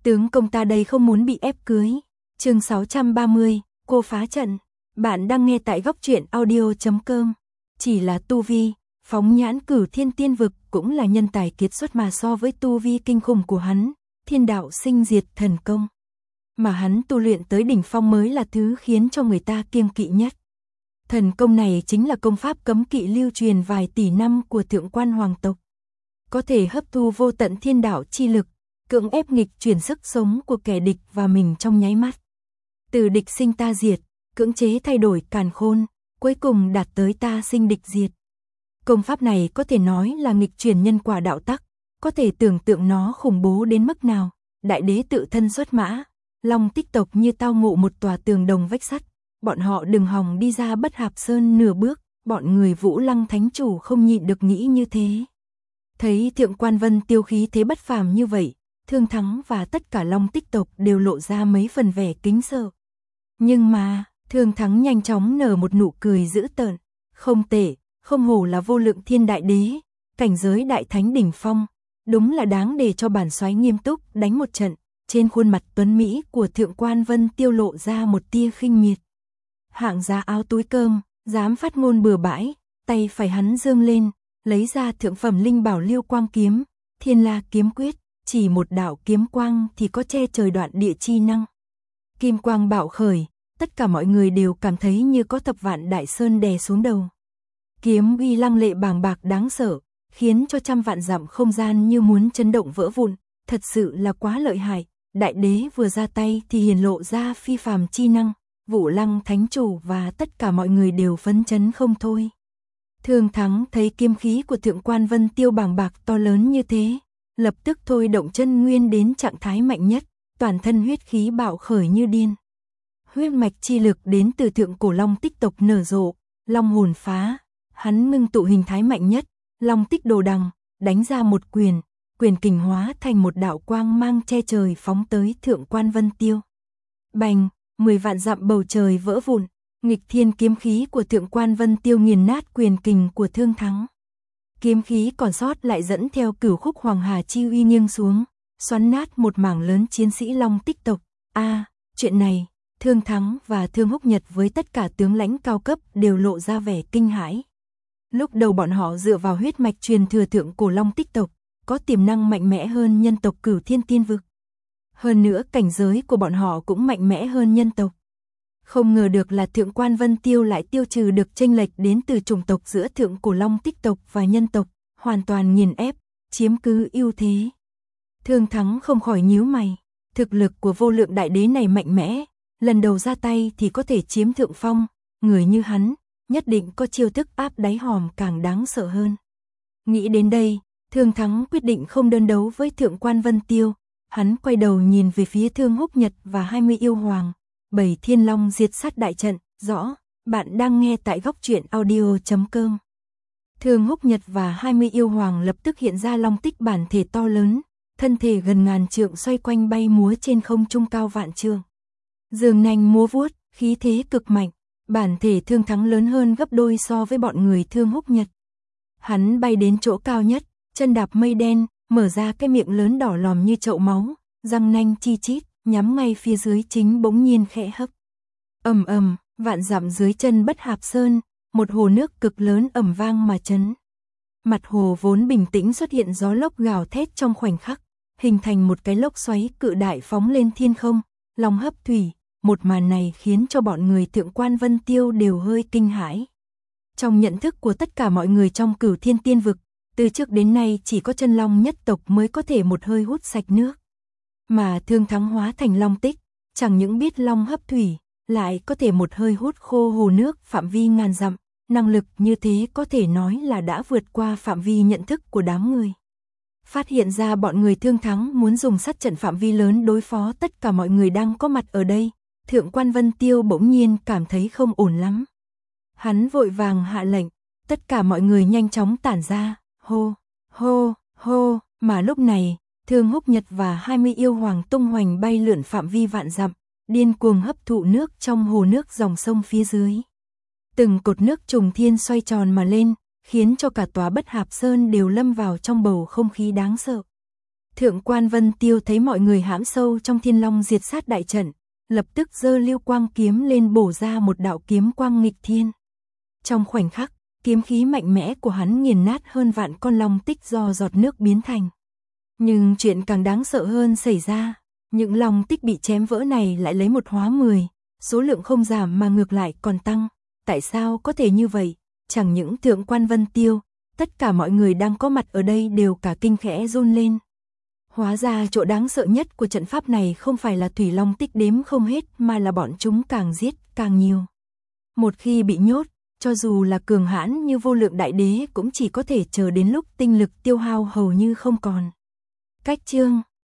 Tướng công ta đây không muốn bị ép cưới. Chương 630, cô phá trận. Bạn đang nghe tại góc truyện audio.com. Chỉ là tu vi, phóng nhãn Cửu Thiên Tiên vực cũng là nhân tài kiệt xuất, mà so với tu vi kinh khủng của hắn, thiên đạo sinh diệt thần công mà hắn tu luyện tới đỉnh phong mới là thứ khiến cho người ta kiêng kỵ nhất. Thần công này chính là công pháp cấm kỵ lưu truyền vài tỷ năm của Thượng Quan hoàng tộc, có thể hấp thu vô tận thiên đạo chi lực, cưỡng ép nghịch chuyển sức sống của kẻ địch và mình trong nháy mắt. Từ địch sinh ta diệt, cưỡng chế thay đổi càn khôn, cuối cùng đạt tới ta sinh địch diệt. Công pháp này có thể nói là nghịch chuyển nhân quả đạo tắc, có thể tưởng tượng nó khủng bố đến mức nào. Đại đế tự thân xuất mã, Long Tích tộc như tao ngộ một tòa tường đồng vách sắt, bọn họ đừng hòng đi ra Bất Hạp Sơn nửa bước. Bọn người Vũ Lăng Thánh Chủ không nhịn được nghĩ như thế. Thấy Thượng Quan Vân Tiêu khí thế bất phàm như vậy, Thương Thắng và tất cả Long Tích tộc đều lộ ra mấy phần vẻ kính sợ. Nhưng mà, Thương Thắng nhanh chóng nở một nụ cười dữ tợn. Không tệ, không hổ là vô lượng thiên đại đế, cảnh giới đại thánh đỉnh phong, đúng là đáng để cho bản soái nghiêm túc đánh một trận. Trên khuôn mặt tuấn mỹ của Thượng Quan Vân Tiêu lộ ra một tia khinh miệt. Hạng giá áo túi cơm, dám phát ngôn bừa bãi. Tay phải hắn giương lên, lấy ra thượng phẩm linh bảo Liêu Quang kiếm, Thiên La kiếm quyết, chỉ một đạo kiếm quang thì có che trời đoạn địa chi năng. Kim quang bạo khởi, tất cả mọi người đều cảm thấy như có thập vạn đại sơn đè xuống đầu. Kiếm uy lăng lệ bàng bạc đáng sợ, khiến cho trăm vạn dặm không gian như muốn chấn động vỡ vụn, thật sự là quá lợi hại. Đại đế vừa ra tay thì hiển lộ ra phi phàm chi năng, Vũ Lăng Thánh Chủ và tất cả mọi người đều phấn chấn không thôi. Thương Thắng thấy kiếm khí của Thượng Quan Vân Tiêu bàng bạc to lớn như thế, lập tức thôi động chân nguyên đến trạng thái mạnh nhất, toàn thân huyết khí bạo khởi như điên. Huyết mạch chi lực đến từ Thượng Cổ Long Tích tộc nở rộ, long hồn phá, hắn ngưng tụ hình thái mạnh nhất, Long Tích Đồ Đằng, đánh ra một quyền, quyền kình hóa thành một đạo quang mang che trời phóng tới Thượng Quan Vân Tiêu. Bành, 10 vạn dặm bầu trời vỡ vụn, nghịch thiên kiếm khí của Thượng Quan Vân Tiêu nghiền nát quyền kình của Thương Thắng. Kiếm khí còn sót lại dẫn theo Cửu Khúc Hoàng Hà chi uy nghiêng xuống, xoắn nát một mảng lớn chiến sĩ Long Tích tộc. Chuyện này, Thương Thắng và Thương Húc Nhật với tất cả tướng lãnh cao cấp đều lộ ra vẻ kinh hãi. Lúc đầu bọn họ dựa vào huyết mạch truyền thừa Thượng Cổ Long Tích tộc, có tiềm năng mạnh mẽ hơn nhân tộc Cửu Thiên Tiên vực. Hơn nữa cảnh giới của bọn họ cũng mạnh mẽ hơn nhân tộc. Không ngờ được là Thượng Quan Vân Tiêu lại tiêu trừ được chênh lệch đến từ chủng tộc giữa Thượng Cổ Long Tích tộc và nhân tộc, hoàn toàn nghiền ép, chiếm cứ ưu thế. Thương Thắng không khỏi nhíu mày, thực lực của vô lượng đại đế này mạnh mẽ, lần đầu ra tay thì có thể chiếm thượng phong, người như hắn, nhất định có chiêu thức áp đáy hòm càng đáng sợ hơn. Nghĩ đến đây, Thương Thắng quyết định không đơn đấu với Thượng Quan Vân Tiêu, hắn quay đầu nhìn về phía Thương Húc Nhật và 20 yêu hoàng. 7 thiên long diệt sát đại trận, rõ, bạn đang nghe tại góc truyện audio.com. Thương Húc Nhật và 20 yêu hoàng lập tức hiện ra long tích bản thể to lớn, thân thể gần ngàn trượng xoay quanh bay múa trên không trung cao vạn trượng. Dương nanh múa vuốt, khí thế cực mạnh, bản thể Thương Thắng lớn hơn gấp đôi so với bọn người Thương Húc Nhật. Hắn bay đến chỗ cao nhất, chân đạp mây đen, mở ra cái miệng lớn đỏ lòm như chậu máu, răng nanh chi chít, nhắm ngay phía dưới chính bỗng nhiên khẽ hấp. Ầm ầm, vạn dặm dưới chân Bất Hạp Sơn, một hồ nước cực lớn ầm vang mà chấn. Mặt hồ vốn bình tĩnh xuất hiện gió lốc gào thét trong khoảnh khắc, hình thành một cái lốc xoáy cự đại phóng lên thiên không, long hấp thủy. Một màn này khiến cho bọn người Thượng Quan Vân Tiêu đều hơi kinh hãi. Trong nhận thức của tất cả mọi người trong Cửu Thiên Tiên vực, từ trước đến nay chỉ có chân long nhất tộc mới có thể một hơi hút sạch nước. Mà Thương Thắng hóa thành long tích, chẳng những biết long hấp thủy, lại có thể một hơi hút khô hồ nước phạm vi ngàn dặm, năng lực như thế có thể nói là đã vượt qua phạm vi nhận thức của đám người. Phát hiện ra bọn người Thương Thắng muốn dùng sát trận phạm vi lớn đối phó tất cả mọi người đang có mặt ở đây, Thượng Quan Vân Tiêu bỗng nhiên cảm thấy không ổn lắm. Hắn vội vàng hạ lệnh, tất cả mọi người nhanh chóng tản ra, hô, hô, hô, mà lúc này, Thương Húc Nhật và 20 yêu hoàng tung hoành bay lượn phạm vi vạn dặm, điên cuồng hấp thụ nước trong hồ nước dòng sông phía dưới. Từng cột nước trùng thiên xoay tròn mà lên, khiến cho cả tòa Bất Hạp Sơn đều lâm vào trong bầu không khí đáng sợ. Thượng quan Vân Tiêu thấy mọi người hãm sâu trong Thiên Long diệt sát đại trận, lập tức giơ Lưu Quang kiếm lên bổ ra một đạo kiếm quang nghịch thiên. Trong khoảnh khắc, kiếm khí mạnh mẽ của hắn nghiền nát hơn vạn con long tích do giọt nước biến thành. Nhưng chuyện càng đáng sợ hơn xảy ra, những long tích bị chém vỡ này lại lấy một hóa 10, số lượng không giảm mà ngược lại còn tăng. Tại sao có thể như vậy? Chẳng những Thượng quan Vân Tiêu, tất cả mọi người đang có mặt ở đây đều cả kinh khẽ run lên. Hóa ra chỗ đáng sợ nhất của trận pháp này không phải là thủy long tích đếm không hết mà là bọn chúng càng giết càng nhiều. Một khi bị nhốt, cho dù là cường hãn như Vô Lượng Đại Đế cũng chỉ có thể chờ đến lúc tinh lực tiêu hao hầu như không còn. Cách chương